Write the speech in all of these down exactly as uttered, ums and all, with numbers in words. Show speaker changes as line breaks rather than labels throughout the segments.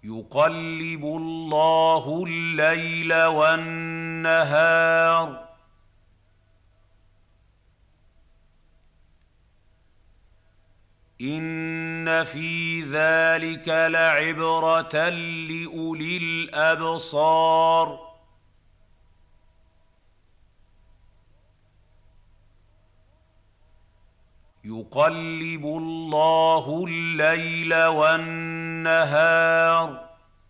يقلب الله الليل والنهار إن في ذلك لعبرة لأولي الأبصار يقلب الله الليل والنهار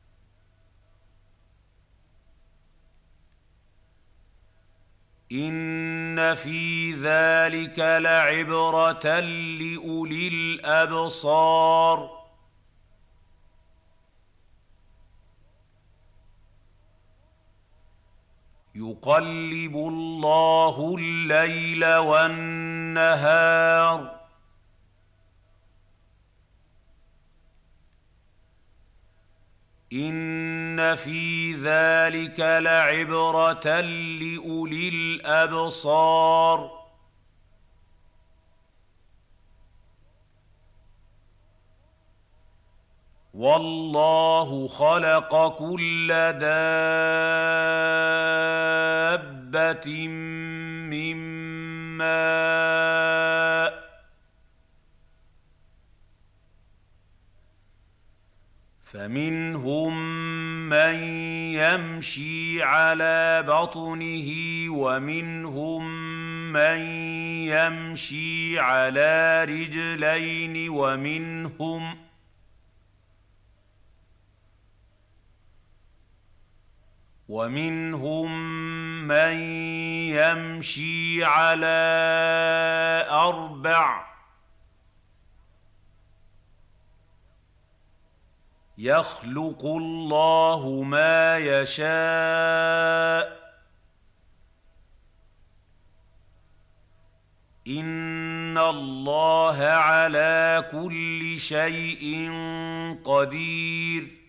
إن في ذلك لعبرة لأولي الأبصار يقلب الله الليل والنهار إن في ذلك لعبرة لأولي الأبصار والله خلق كل دابة من ماء فمنهم من يمشي على بطنه ومنهم من يمشي على رجلين ومنهم ومنهم من يمشي على أربع يخلق الله ما يشاء إن الله على كل شيء قدير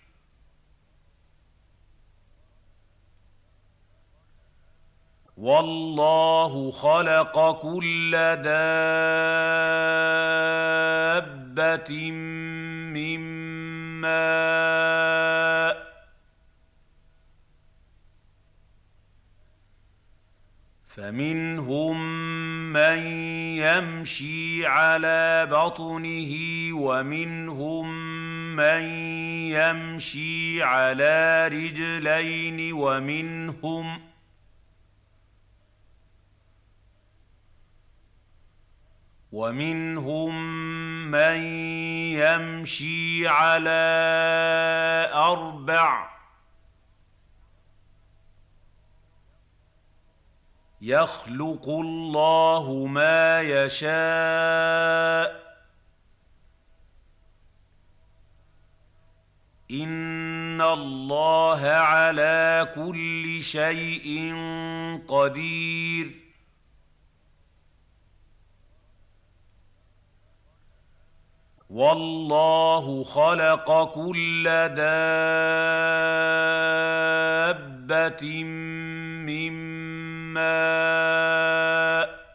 والله خلق كل دابة من ماء فمنهم من يمشي على بطنه ومنهم من يمشي على رجلين ومنهم ومنهم من يمشي على أربع يخلق الله ما يشاء إن الله على كل شيء قدير والله خلق كل دابة من ماء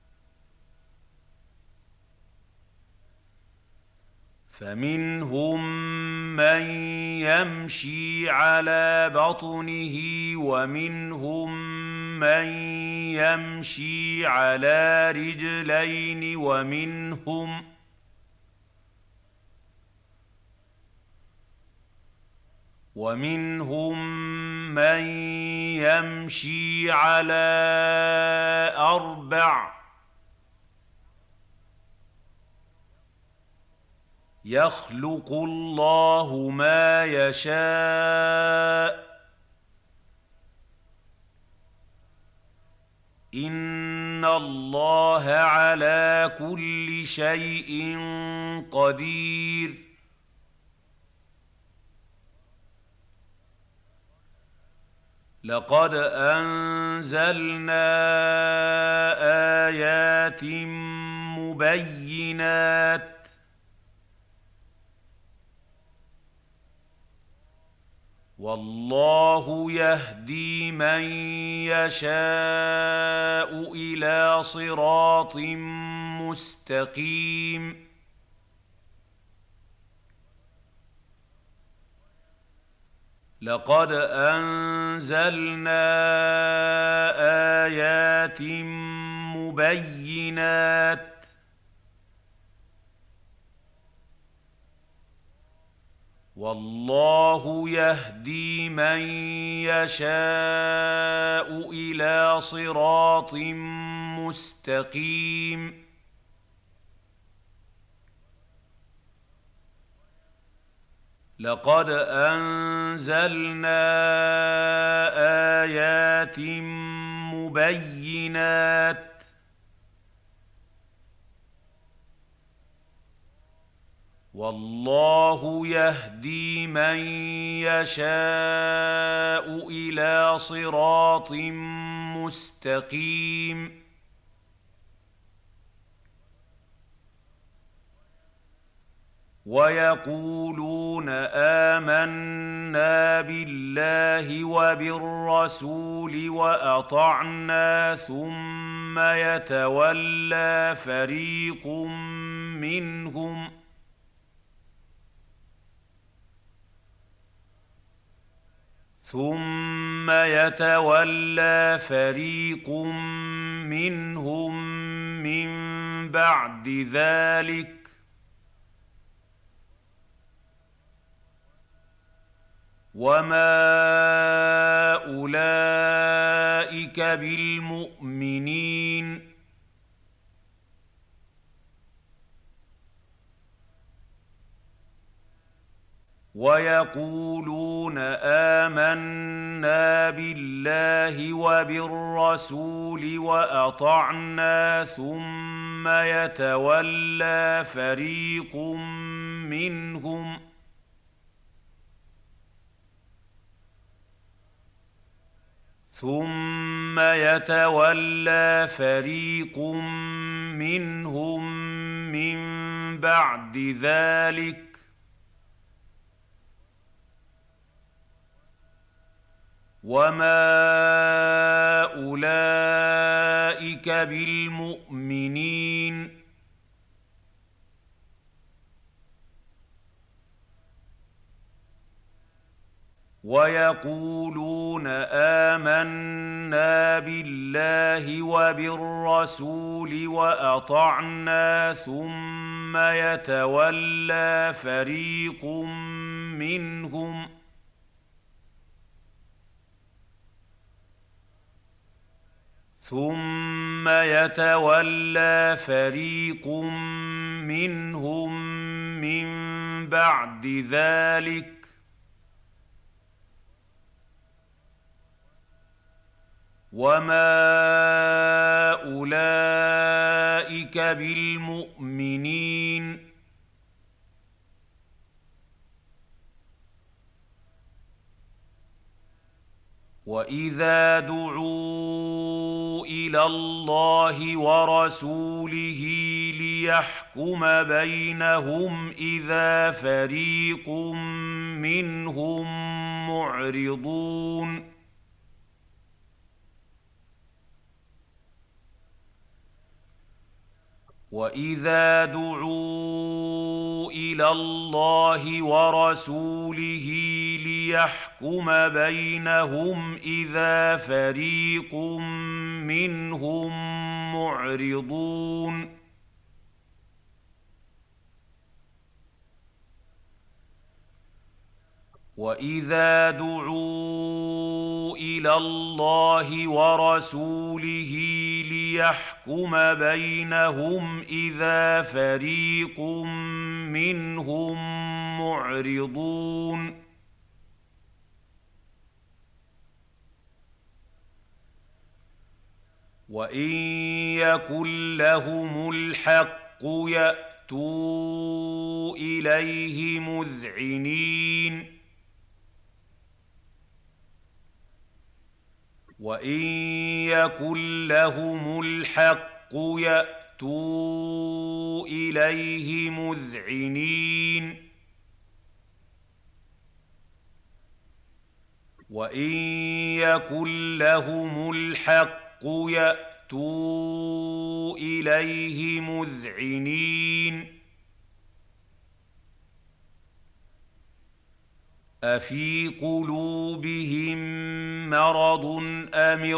فمنهم من يمشي على بطنه ومنهم من يمشي على رجلين ومنهم ومنهم من يمشي على أربع يخلق الله ما يشاء إن الله على كل شيء قدير لقد أنزلنا آيات مبينات والله يهدي من يشاء إلى صراط مستقيم لقد أنزلنا آيات مبينات والله يهدي من يشاء إلى صراط مستقيم لقد أنزلنا آيات مبينات والله يهدي من يشاء إلى صراط مستقيم ويقولون آمنا بالله وبالرسول وأطعنا ثم يتولى فريق منهم ثم يتولى فريق منهم من بعد ذلك وما أولئك بالمؤمنين ويقولون آمنا بالله وبالرسول وأطعنا ثم يتولى فريق منهم ثم يتولى فريق منهم من بعد ذلك وما أولئك بالمؤمنين ويقولون آمنا بالله وبالرسول وأطعنا ثم يتولى فريق منهم ثم يتولى فريق منهم من بعد ذلك وما أولئك بالمؤمنين وإذا دعوا إلى الله ورسوله ليحكم بينهم إذا فريق منهم معرضون وإذا دعوا إلى الله ورسوله ليحكم بينهم إذا فريق منهم معرضون وإذا دعوا إلى الله ورسوله ليحكم بينهم إذا فريق منهم معرضون وإن يكن لهم الحق يأتوا إليه مذعنين وإن يكن لهم الحق يأتوا إليه مذعنين وإن يكن لهم الحق يأتوا إليه مذعنين أفي قلوبهم مرض أم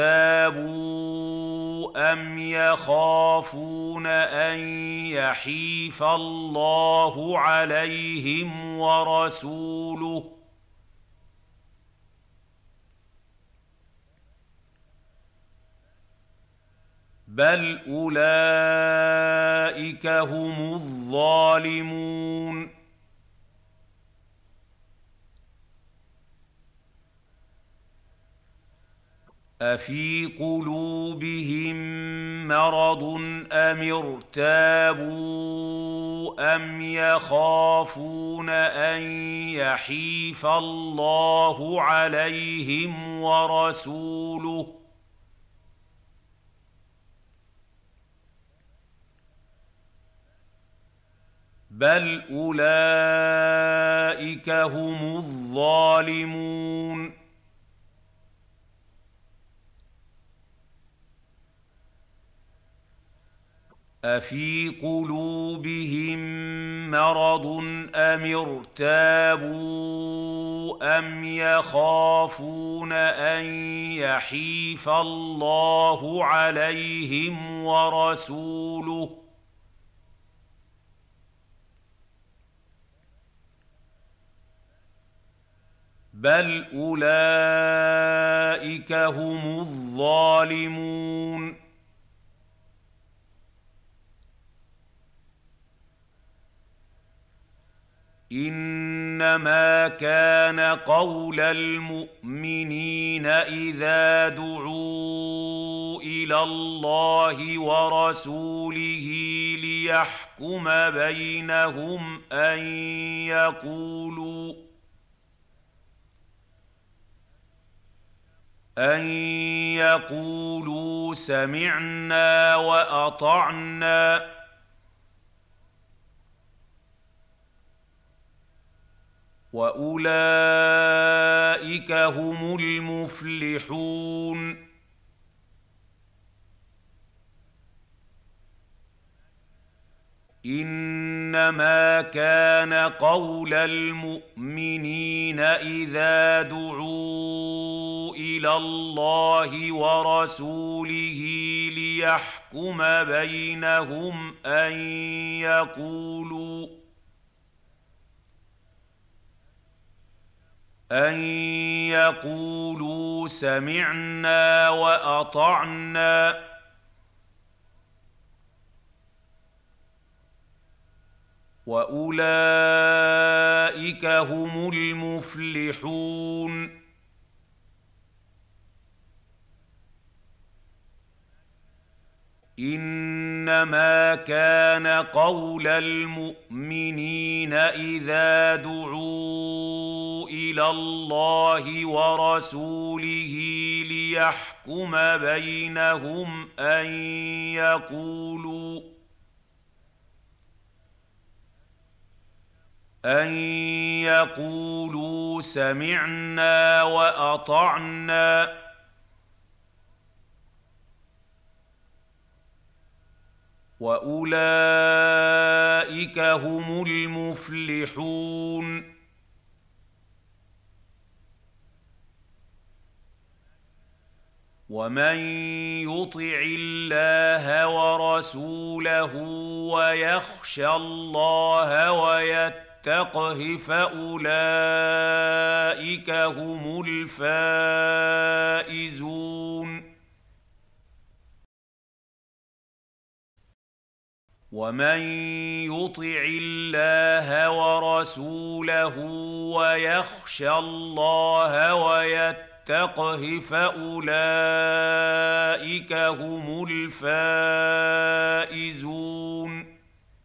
ارتابوا أم يخافون أن يحيف الله عليهم ورسوله بل أولئك هم الظالمون أفي قلوبهم مرض أم ارتابوا أم يخافون أن يحيف الله عليهم ورسوله بل أولئك هم الظالمون أفي قلوبهم مرض أم ارتابوا أم يخافون أن يحيف الله عليهم ورسوله بل أولئك هم الظالمون إنما كان قول المؤمنين إذا دعوا إلى الله ورسوله ليحكم بينهم أن يقولوا أن يقولوا سمعنا وأطعنا وأولئك هم المفلحون إنما كان قول المؤمنين إذا دعوا إلى الله ورسوله ليحكم بينهم أن يقولوا أن يقولوا سمعنا وأطعنا وأولئك هم المفلحون إنما كان قول المؤمنين إذا دعوا إلى الله ورسوله ليحكم بينهم أن يقولوا أن يقولوا سمعنا وأطعنا وأولئك هم المفلحون ومن يطع الله ورسوله ويخشى الله ويتقه فأولئك هم الفائزون ومن يطع الله ورسوله ويخشى الله ويتقه فأولئك هم الفائزون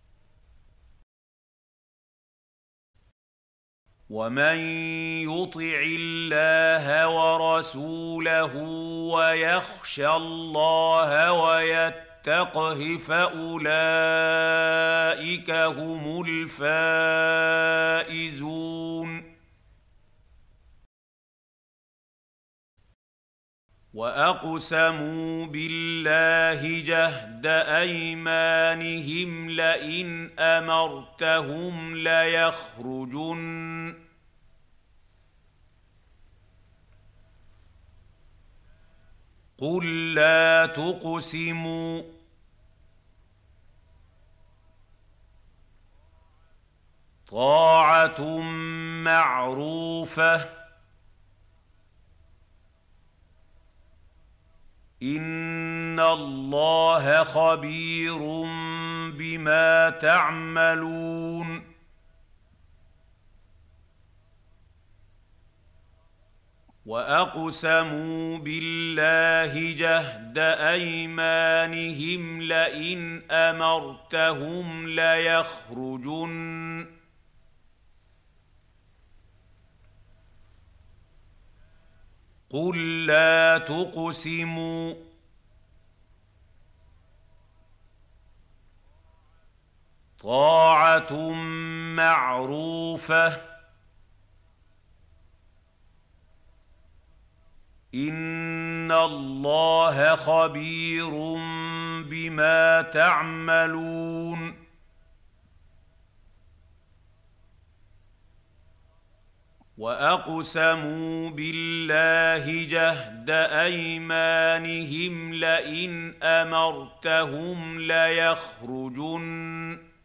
ومن يطع الله ورسوله ويخشى الله ويتقه فأولئك هم الفائزون وأقسموا بالله جهد أيمانهم لئن أمرتهم ليخرجن قل لا تقسموا طاعة معروفة إن الله خبير بما تعملون وأقسموا بالله جهد أيمانهم لئن أمرتهم ليخرجن قل لا تقسموا طاعة معروفة إن الله خبير بما تعملون وأقسموا بالله جهد أيمانهم لئن أمرتهم ليخرجن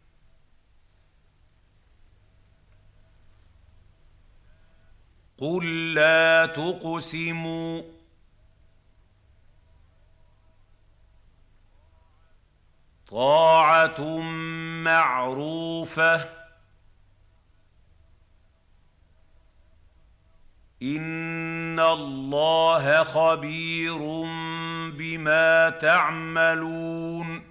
قل لا تقسموا طاعة معروفة إن الله خبير بما تعملون